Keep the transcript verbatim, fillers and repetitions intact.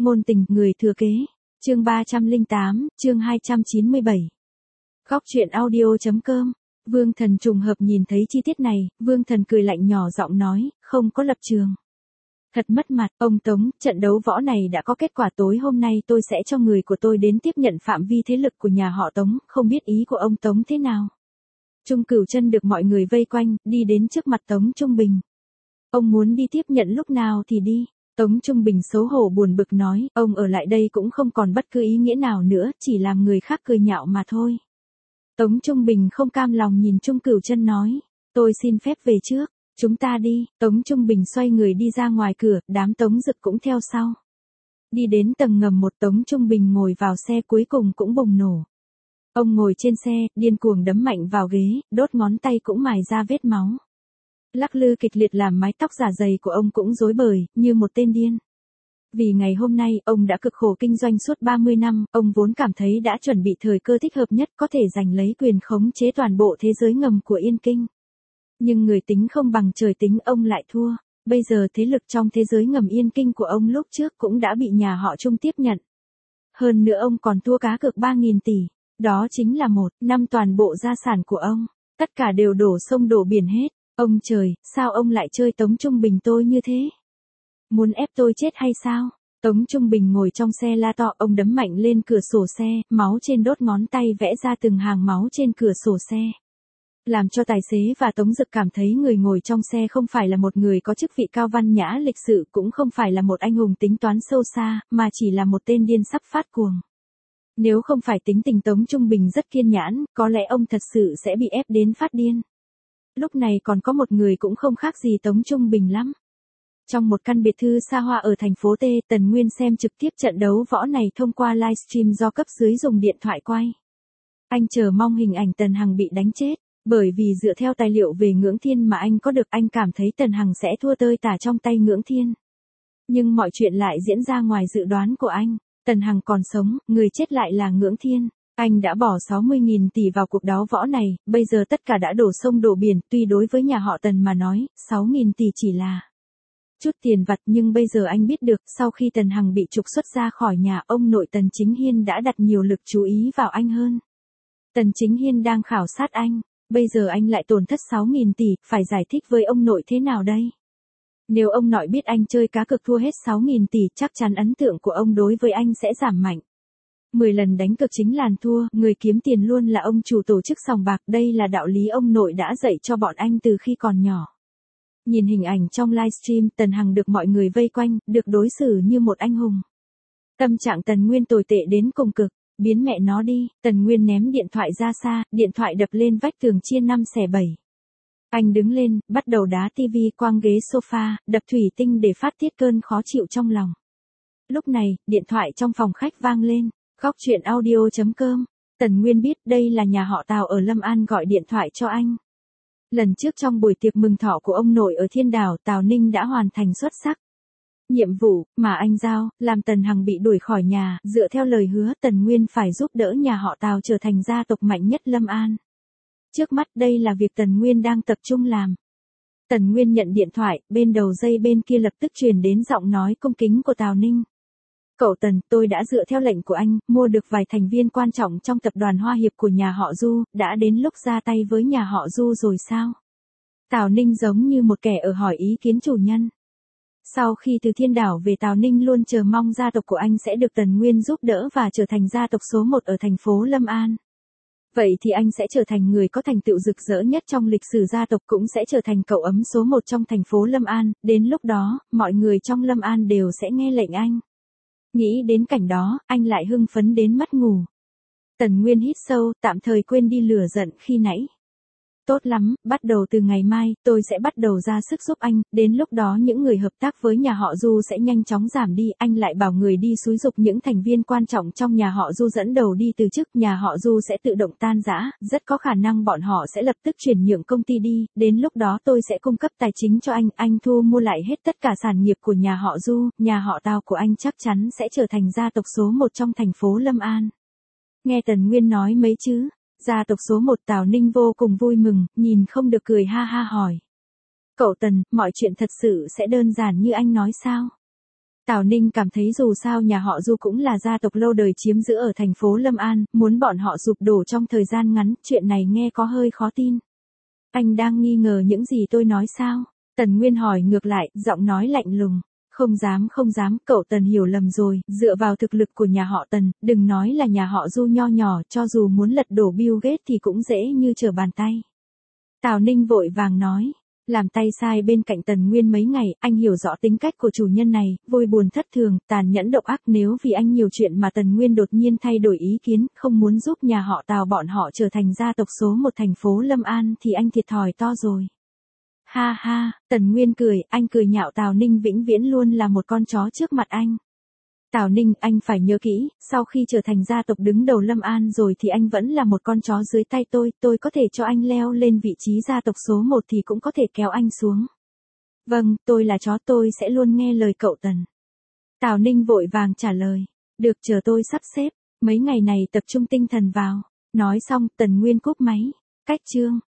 Ngôn tình, người thừa kế. Chương ba trăm lẻ tám, chương hai trăm chín mươi bảy. Góc truyện audio chấm com. Vương Thần trùng hợp nhìn thấy chi tiết này, Vương Thần cười lạnh nhỏ giọng nói, không có lập trường. Thật mất mặt, ông Tống, trận đấu võ này đã có kết quả, tối hôm nay tôi sẽ cho người của tôi đến tiếp nhận phạm vi thế lực của nhà họ Tống, không biết ý của ông Tống thế nào. Trung Cửu Chân được mọi người vây quanh, đi đến trước mặt Tống Trung Bình. Ông muốn đi tiếp nhận lúc nào thì đi. Tống Trung Bình xấu hổ buồn bực nói, ông ở lại đây cũng không còn bất cứ ý nghĩa nào nữa, chỉ làm người khác cười nhạo mà thôi. Tống Trung Bình không cam lòng nhìn Trung Cửu Chân nói, tôi xin phép về trước, chúng ta đi. Tống Trung Bình xoay người đi ra ngoài cửa, đám Tống Dực cũng theo sau. Đi đến tầng ngầm một, Tống Trung Bình ngồi vào xe cuối cùng cũng bùng nổ. Ông ngồi trên xe, điên cuồng đấm mạnh vào ghế, đốt ngón tay cũng mài ra vết máu. Lắc lư kịch liệt làm mái tóc giả dày của ông cũng rối bời, như một tên điên. Vì ngày hôm nay, ông đã cực khổ kinh doanh suốt ba mươi năm, ông vốn cảm thấy đã chuẩn bị thời cơ thích hợp nhất có thể giành lấy quyền khống chế toàn bộ thế giới ngầm của Yên Kinh. Nhưng người tính không bằng trời tính, ông lại thua. Bây giờ thế lực trong thế giới ngầm Yên Kinh của ông lúc trước cũng đã bị nhà họ Trung tiếp nhận. Hơn nữa ông còn thua cá cược ba nghìn tỷ. Đó chính là một năm toàn bộ gia sản của ông. Tất cả đều đổ sông đổ biển hết. Ông trời, sao ông lại chơi Tống Trung Bình tôi như thế? Muốn ép tôi chết hay sao? Tống Trung Bình ngồi trong xe la to, ông đấm mạnh lên cửa sổ xe, máu trên đốt ngón tay vẽ ra từng hàng máu trên cửa sổ xe. Làm cho tài xế và Tống Dực cảm thấy người ngồi trong xe không phải là một người có chức vị cao văn nhã lịch sự, cũng không phải là một anh hùng tính toán sâu xa, mà chỉ là một tên điên sắp phát cuồng. Nếu không phải tính tình Tống Trung Bình rất kiên nhãn, có lẽ ông thật sự sẽ bị ép đến phát điên. Lúc này còn có một người cũng không khác gì Tống Trung Bình lắm. Trong một căn biệt thư xa hoa ở thành phố T, Tần Nguyên xem trực tiếp trận đấu võ này thông qua livestream do cấp dưới dùng điện thoại quay. Anh chờ mong hình ảnh Tần Hằng bị đánh chết, bởi vì dựa theo tài liệu về Ngưỡng Thiên mà anh có được, anh cảm thấy Tần Hằng sẽ thua tơi tả trong tay Ngưỡng Thiên. Nhưng mọi chuyện lại diễn ra ngoài dự đoán của anh. Tần Hằng còn sống, người chết lại là Ngưỡng Thiên. Anh đã bỏ sáu mươi nghìn tỷ vào cuộc đấu võ này, bây giờ tất cả đã đổ sông đổ biển, tuy đối với nhà họ Tần mà nói, sáu nghìn tỷ chỉ là chút tiền vặt, nhưng bây giờ anh biết được, sau khi Tần Hằng bị trục xuất ra khỏi nhà, ông nội Tần Chính Hiên đã đặt nhiều lực chú ý vào anh hơn. Tần Chính Hiên đang khảo sát anh, bây giờ anh lại tổn thất sáu nghìn tỷ, phải giải thích với ông nội thế nào đây? Nếu ông nội biết anh chơi cá cược thua hết sáu nghìn tỷ, chắc chắn ấn tượng của ông đối với anh sẽ giảm mạnh. mười lần đánh cược chính là thua, người kiếm tiền luôn là ông chủ tổ chức sòng bạc, đây là đạo lý ông nội đã dạy cho bọn anh từ khi còn nhỏ. Nhìn hình ảnh trong livestream, Tần Hằng được mọi người vây quanh, được đối xử như một anh hùng. Tâm trạng Tần Nguyên tồi tệ đến cùng cực, biến mẹ nó đi, Tần Nguyên ném điện thoại ra xa, điện thoại đập lên vách tường chia năm xẻ bảy. Anh đứng lên, bắt đầu đá tivi, quăng ghế sofa, đập thủy tinh để phát tiết cơn khó chịu trong lòng. Lúc này, điện thoại trong phòng khách vang lên. Góc truyện audio chấm com. Tần Nguyên biết đây là nhà họ Tào ở Lâm An gọi điện thoại cho anh. Lần trước trong buổi tiệc mừng thọ của ông nội ở Thiên Đảo, Tào Ninh đã hoàn thành xuất sắc nhiệm vụ mà anh giao, làm Tần Hằng bị đuổi khỏi nhà, dựa theo lời hứa Tần Nguyên phải giúp đỡ nhà họ Tào trở thành gia tộc mạnh nhất Lâm An. Trước mắt đây là việc Tần Nguyên đang tập trung làm. Tần Nguyên nhận điện thoại, bên đầu dây bên kia lập tức truyền đến giọng nói cung kính của Tào Ninh. Cậu Tần, tôi đã dựa theo lệnh của anh, mua được vài thành viên quan trọng trong tập đoàn Hoa Hiệp của nhà họ Du, đã đến lúc ra tay với nhà họ Du rồi sao? Tào Ninh giống như một kẻ ở hỏi ý kiến chủ nhân. Sau khi từ Thiên Đảo về, Tào Ninh luôn chờ mong gia tộc của anh sẽ được Tần Nguyên giúp đỡ và trở thành gia tộc số một ở thành phố Lâm An. Vậy thì anh sẽ trở thành người có thành tựu rực rỡ nhất trong lịch sử gia tộc, cũng sẽ trở thành cậu ấm số một trong thành phố Lâm An, đến lúc đó, mọi người trong Lâm An đều sẽ nghe lệnh anh. Nghĩ đến cảnh đó, anh lại hưng phấn đến mất ngủ. Tần Nguyên hít sâu, tạm thời quên đi lửa giận khi nãy. Tốt lắm, bắt đầu từ ngày mai, tôi sẽ bắt đầu ra sức giúp anh, đến lúc đó những người hợp tác với nhà họ Du sẽ nhanh chóng giảm đi, anh lại bảo người đi xúi giục những thành viên quan trọng trong nhà họ Du dẫn đầu đi từ chức, nhà họ Du sẽ tự động tan rã, rất có khả năng bọn họ sẽ lập tức chuyển nhượng công ty đi, đến lúc đó tôi sẽ cung cấp tài chính cho anh, anh thu mua lại hết tất cả sản nghiệp của nhà họ Du, nhà họ Tào của anh chắc chắn sẽ trở thành gia tộc số một trong thành phố Lâm An. Nghe Tần Nguyên nói mấy chữ gia tộc số một, Tào Ninh vô cùng vui mừng, nhìn không được cười ha ha hỏi. Cậu Tần, mọi chuyện thật sự sẽ đơn giản như anh nói sao? Tào Ninh cảm thấy dù sao nhà họ Du cũng là gia tộc lâu đời chiếm giữ ở thành phố Lâm An, muốn bọn họ sụp đổ trong thời gian ngắn, chuyện này nghe có hơi khó tin. Anh đang nghi ngờ những gì tôi nói sao? Tần Nguyên hỏi ngược lại, giọng nói lạnh lùng. Không dám không dám, cậu Tần hiểu lầm rồi, dựa vào thực lực của nhà họ Tần, đừng nói là nhà họ Du nho nhỏ, cho dù muốn lật đổ Bill Gates thì cũng dễ như trở bàn tay. Tào Ninh vội vàng nói. Làm tay sai bên cạnh Tần Nguyên mấy ngày, anh hiểu rõ tính cách của chủ nhân này, vui buồn thất thường, tàn nhẫn độc ác. Nếu vì anh nhiều chuyện mà Tần Nguyên đột nhiên thay đổi ý kiến, không muốn giúp nhà họ Tào bọn họ trở thành gia tộc số một thành phố Lâm An thì anh thiệt thòi to rồi. Ha ha, Tần Nguyên cười, anh cười nhạo Tào Ninh vĩnh viễn luôn là một con chó trước mặt anh. Tào Ninh, anh phải nhớ kỹ, sau khi trở thành gia tộc đứng đầu Lâm An rồi thì anh vẫn là một con chó dưới tay tôi, tôi có thể cho anh leo lên vị trí gia tộc số một thì cũng có thể kéo anh xuống. Vâng, tôi là chó, tôi sẽ luôn nghe lời cậu Tần. Tào Ninh vội vàng trả lời, được, chờ tôi sắp xếp, mấy ngày này tập trung tinh thần vào. Nói xong, Tần Nguyên cúp máy, cách chương.